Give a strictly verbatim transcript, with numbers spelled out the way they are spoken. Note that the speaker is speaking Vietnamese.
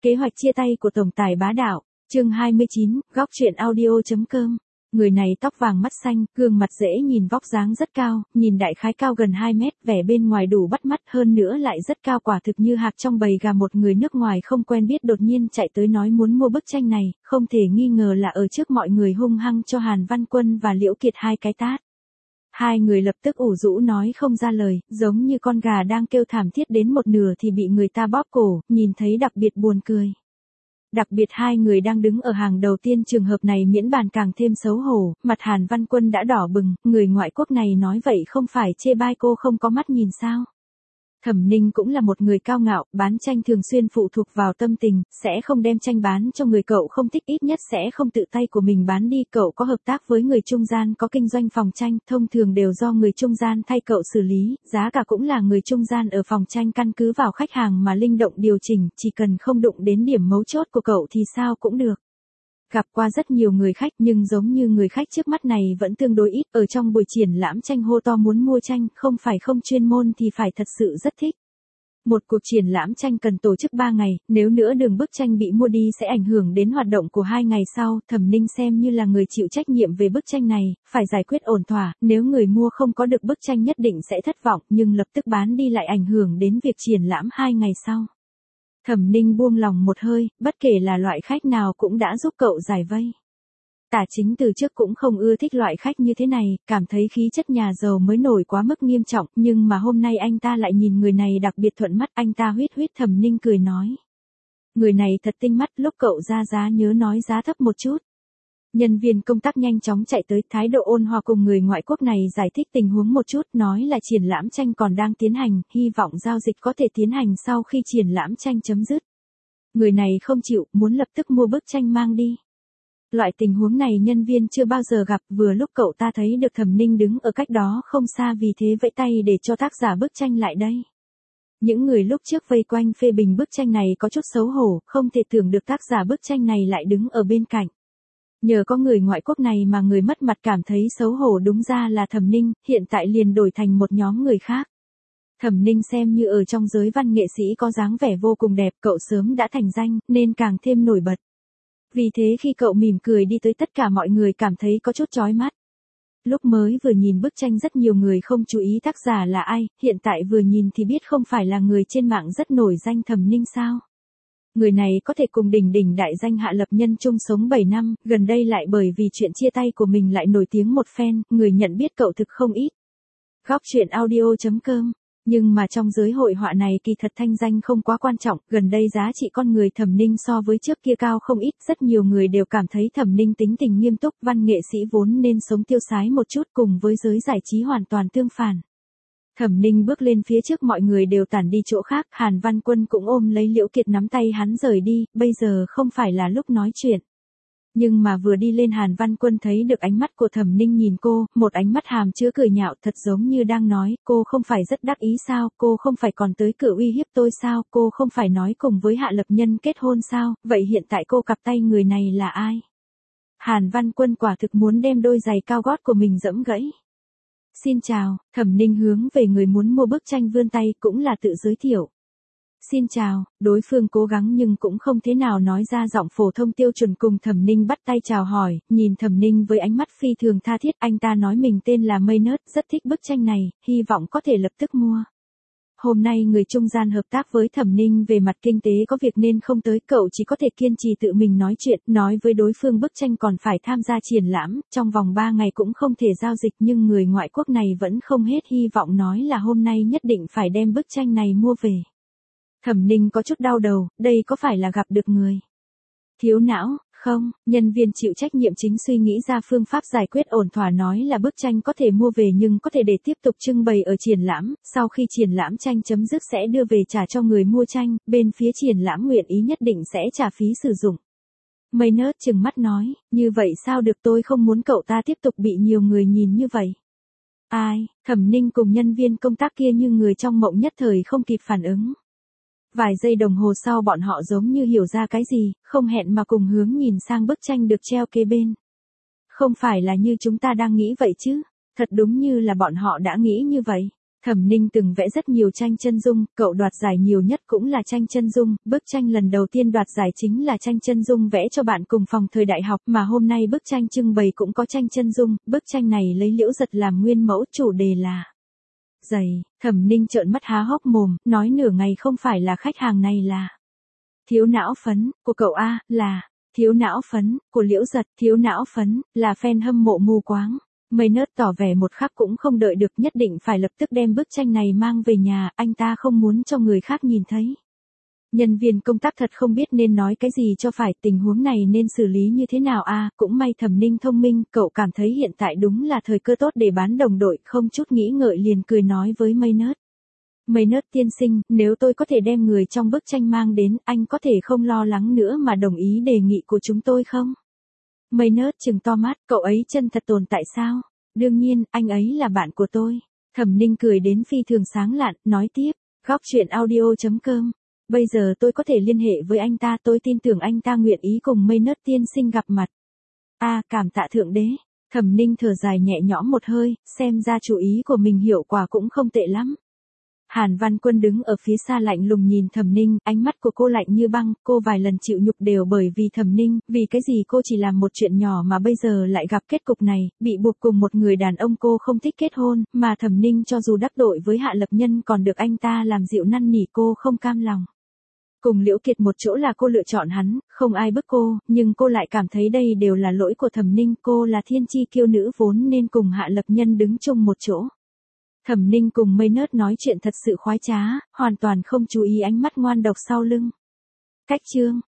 Kế hoạch chia tay của tổng tài bá đạo, chương hai mươi chín, góc truyện audio.com. Người này tóc vàng mắt xanh, gương mặt dễ nhìn, vóc dáng rất cao, nhìn đại khái cao gần hai mét, vẻ bên ngoài đủ bắt mắt, hơn nữa lại rất cao, quả thực như hạc trong bầy gà. Một người nước ngoài không quen biết đột nhiên chạy tới nói muốn mua bức tranh này, không thể nghi ngờ là ở trước mọi người hung hăng cho Hàn Văn Quân và Liễu Kiệt hai cái tát. Hai người lập tức ủ rũ nói không ra lời, giống như con gà đang kêu thảm thiết đến một nửa thì bị người ta bóp cổ, nhìn thấy đặc biệt buồn cười. Đặc biệt hai người đang đứng ở hàng đầu tiên, trường hợp này miễn bàn càng thêm xấu hổ, mặt Hàn Văn Quân đã đỏ bừng, người ngoại quốc này nói vậy không phải chê bai cô không có mắt nhìn sao. Thẩm Ninh cũng là một người cao ngạo, bán tranh thường xuyên phụ thuộc vào tâm tình, sẽ không đem tranh bán cho người cậu không thích, ít nhất sẽ không tự tay của mình bán đi. Cậu có hợp tác với người trung gian có kinh doanh phòng tranh, thông thường đều do người trung gian thay cậu xử lý, giá cả cũng là người trung gian ở phòng tranh căn cứ vào khách hàng mà linh động điều chỉnh, chỉ cần không đụng đến điểm mấu chốt của cậu thì sao cũng được. Gặp qua rất nhiều người khách nhưng giống như người khách trước mắt này vẫn tương đối ít, ở trong buổi triển lãm tranh hô to muốn mua tranh, không phải không chuyên môn thì phải thật sự rất thích. Một cuộc triển lãm tranh cần tổ chức ba ngày, nếu nữa đường bức tranh bị mua đi sẽ ảnh hưởng đến hoạt động của hai ngày sau. Thẩm Ninh xem như là người chịu trách nhiệm về bức tranh này, phải giải quyết ổn thỏa, nếu người mua không có được bức tranh nhất định sẽ thất vọng, nhưng lập tức bán đi lại ảnh hưởng đến việc triển lãm hai ngày sau. Thẩm Ninh buông lòng một hơi, bất kể là loại khách nào cũng đã giúp cậu giải vây. Tả Chính từ trước cũng không ưa thích loại khách như thế này, cảm thấy khí chất nhà giàu mới nổi quá mức nghiêm trọng, nhưng mà hôm nay anh ta lại nhìn người này đặc biệt thuận mắt, anh ta huýt huýt. Thẩm Ninh cười nói. Người này thật tinh mắt, lúc cậu ra giá nhớ nói giá thấp một chút. Nhân viên công tác nhanh chóng chạy tới, thái độ ôn hòa cùng người ngoại quốc này giải thích tình huống một chút, nói là triển lãm tranh còn đang tiến hành, hy vọng giao dịch có thể tiến hành sau khi triển lãm tranh chấm dứt. Người này không chịu, muốn lập tức mua bức tranh mang đi. Loại tình huống này nhân viên chưa bao giờ gặp, vừa lúc cậu ta thấy được Thẩm Ninh đứng ở cách đó không xa, vì thế vẫy tay để cho tác giả bức tranh lại đây. Những người lúc trước vây quanh phê bình bức tranh này có chút xấu hổ, không thể tưởng được tác giả bức tranh này lại đứng ở bên cạnh. Nhờ có người ngoại quốc này mà người mất mặt cảm thấy xấu hổ, đúng ra là Thẩm Ninh, hiện tại liền đổi thành một nhóm người khác. Thẩm Ninh xem như ở trong giới văn nghệ sĩ có dáng vẻ vô cùng đẹp, cậu sớm đã thành danh, nên càng thêm nổi bật. Vì thế khi cậu mỉm cười đi tới tất cả mọi người cảm thấy có chút chói mắt. Lúc mới vừa nhìn bức tranh rất nhiều người không chú ý tác giả là ai, hiện tại vừa nhìn thì biết không phải là người trên mạng rất nổi danh Thẩm Ninh sao. Người này có thể cùng đỉnh đỉnh đại danh Hạ Lập Nhân chung sống bảy năm, gần đây lại bởi vì chuyện chia tay của mình lại nổi tiếng một phen, người nhận biết cậu thực không ít. Góc truyện audio.com. Nhưng mà trong giới hội họa này kỳ thật thanh danh không quá quan trọng, gần đây giá trị con người Thẩm Ninh so với trước kia cao không ít, rất nhiều người đều cảm thấy Thẩm Ninh tính tình nghiêm túc, văn nghệ sĩ vốn nên sống tiêu sái một chút, cùng với giới giải trí hoàn toàn tương phản. Thẩm Ninh bước lên phía trước, mọi người đều tản đi chỗ khác, Hàn Văn Quân cũng ôm lấy Liễu Kiệt nắm tay hắn rời đi, bây giờ không phải là lúc nói chuyện. Nhưng mà vừa đi lên Hàn Văn Quân thấy được ánh mắt của Thẩm Ninh nhìn cô, một ánh mắt hàm chứa cười nhạo, thật giống như đang nói, cô không phải rất đắc ý sao, cô không phải còn tới cửa uy hiếp tôi sao, cô không phải nói cùng với Hạ Lập Nhân kết hôn sao, vậy hiện tại cô cặp tay người này là ai? Hàn Văn Quân quả thực muốn đem đôi giày cao gót của mình giẫm gãy. Xin chào, Thẩm Ninh hướng về người muốn mua bức tranh vươn tay, cũng là tự giới thiệu. Xin chào, đối phương cố gắng nhưng cũng không thế nào nói ra giọng phổ thông tiêu chuẩn, cùng Thẩm Ninh bắt tay chào hỏi, nhìn Thẩm Ninh với ánh mắt phi thường tha thiết, anh ta nói mình tên là Maynard, rất thích bức tranh này, hy vọng có thể lập tức mua. Hôm nay người trung gian hợp tác với Thẩm Ninh về mặt kinh tế có việc nên không tới, cậu chỉ có thể kiên trì tự mình nói chuyện, nói với đối phương bức tranh còn phải tham gia triển lãm, trong vòng ba ngày cũng không thể giao dịch, nhưng người ngoại quốc này vẫn không hết hy vọng, nói là hôm nay nhất định phải đem bức tranh này mua về. Thẩm Ninh có chút đau đầu, đây có phải là gặp được người thiếu não, không? Nhân viên chịu trách nhiệm chính suy nghĩ ra phương pháp giải quyết ổn thỏa, nói là bức tranh có thể mua về nhưng có thể để tiếp tục trưng bày ở triển lãm, sau khi triển lãm tranh chấm dứt sẽ đưa về trả cho người mua tranh, bên phía triển lãm nguyện ý nhất định sẽ trả phí sử dụng. Maynard trừng mắt nói, như vậy sao được, tôi không muốn cậu ta tiếp tục bị nhiều người nhìn như vậy. Ai? Thẩm Ninh cùng nhân viên công tác kia như người trong mộng, nhất thời không kịp phản ứng. Vài giây đồng hồ sau bọn họ giống như hiểu ra cái gì, không hẹn mà cùng hướng nhìn sang bức tranh được treo kế bên. Không phải là như chúng ta đang nghĩ vậy chứ, thật đúng như là bọn họ đã nghĩ như vậy. Thẩm Ninh từng vẽ rất nhiều tranh chân dung, cậu đoạt giải nhiều nhất cũng là tranh chân dung, bức tranh lần đầu tiên đoạt giải chính là tranh chân dung vẽ cho bạn cùng phòng thời đại học, mà hôm nay bức tranh trưng bày cũng có tranh chân dung, bức tranh này lấy Liễu Giật làm nguyên mẫu, chủ đề là giày. Thẩm Ninh trợn mắt há hốc mồm, nói nửa ngày không phải là khách hàng này là thiếu não phấn, của cậu A, là thiếu não phấn, của Liễu Giật, thiếu não phấn, là fan hâm mộ mù quáng. Maynard tỏ vẻ một khắc cũng không đợi được, nhất định phải lập tức đem bức tranh này mang về nhà, anh ta không muốn cho người khác nhìn thấy. Nhân viên công tác thật không biết nên nói cái gì cho phải, tình huống này nên xử lý như thế nào a? À, cũng may Thẩm Ninh thông minh, cậu cảm thấy hiện tại đúng là thời cơ tốt để bán đồng đội, không chút nghĩ ngợi liền cười nói với Maynard. Maynard tiên sinh, nếu tôi có thể đem người trong bức tranh mang đến, anh có thể không lo lắng nữa mà đồng ý đề nghị của chúng tôi không? Maynard trừng to mắt, cậu ấy chân thật tồn tại sao? Đương nhiên, anh ấy là bạn của tôi. Thẩm Ninh cười đến phi thường sáng lạn, nói tiếp, góc chuyện audio chấm com. Bây giờ tôi có thể liên hệ với anh ta, tôi tin tưởng anh ta nguyện ý cùng Maynard tiên sinh gặp mặt. A, à, cảm tạ thượng đế. Thẩm Ninh thở dài nhẹ nhõm một hơi, xem ra chủ ý của mình hiệu quả cũng không tệ lắm. Hàn Văn Quân đứng ở phía xa lạnh lùng nhìn Thẩm Ninh, ánh mắt của cô lạnh như băng, cô vài lần chịu nhục đều bởi vì Thẩm Ninh, vì cái gì cô chỉ làm một chuyện nhỏ mà bây giờ lại gặp kết cục này, bị buộc cùng một người đàn ông cô không thích kết hôn, mà Thẩm Ninh cho dù đắc tội với Hạ Lập Nhân còn được anh ta làm dịu năn nỉ, cô không cam lòng. Cùng Liễu Kiệt một chỗ là cô lựa chọn hắn, không ai bức cô, nhưng cô lại cảm thấy đây đều là lỗi của Thẩm Ninh, cô là thiên chi kiêu nữ vốn nên cùng Hạ Lập Nhân đứng chung một chỗ. Thẩm Ninh cùng Maynard nói chuyện thật sự khoái trá, hoàn toàn không chú ý ánh mắt ngoan độc sau lưng. Cách chương